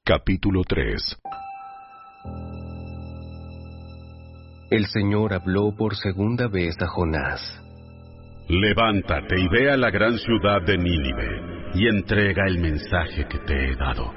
Capítulo 3. El Señor habló por segunda vez a Jonás. Levántate y ve a la gran ciudad de Nínive, y entrega el mensaje que te he dado.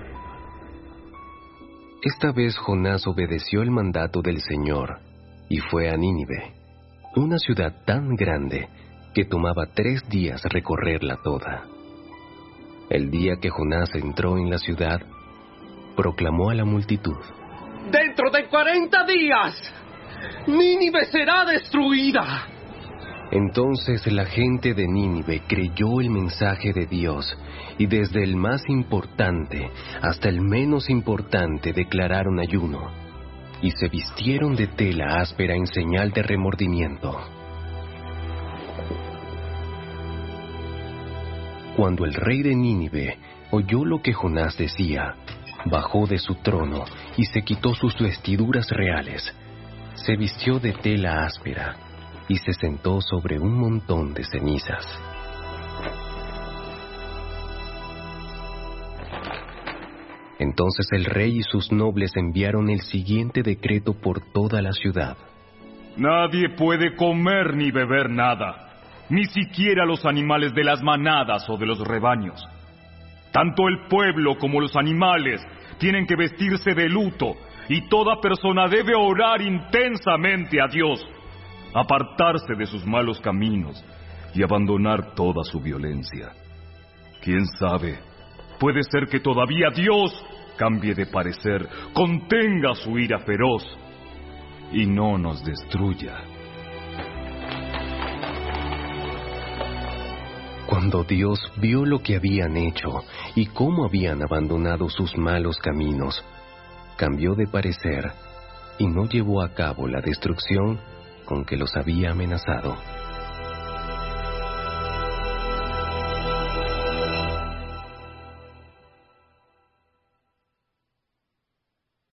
Esta vez Jonás obedeció el mandato del Señor, y fue a Nínive, una ciudad tan grande que tomaba 3 días recorrerla toda. El día que Jonás entró en la ciudad, proclamó a la multitud: ¡Dentro de 40 días, Nínive será destruida! Entonces la gente de Nínive creyó el mensaje de Dios, y desde el más importante hasta el menos importante declararon ayuno, y se vistieron de tela áspera en señal de remordimiento. Cuando el rey de Nínive oyó lo que Jonás decía, bajó de su trono y se quitó sus vestiduras reales, se vistió de tela áspera y se sentó sobre un montón de cenizas. Entonces el rey y sus nobles enviaron el siguiente decreto por toda la ciudad: Nadie puede comer ni beber nada, ni siquiera los animales de las manadas o de los rebaños. Tanto el pueblo como los animales tienen que vestirse de luto, y toda persona debe orar intensamente a Dios, apartarse de sus malos caminos y abandonar toda su violencia. ¿Quién sabe? Puede ser que todavía Dios cambie de parecer, contenga su ira feroz y no nos destruya. Cuando Dios vio lo que habían hecho y cómo habían abandonado sus malos caminos, cambió de parecer y no llevó a cabo la destrucción con que los había amenazado.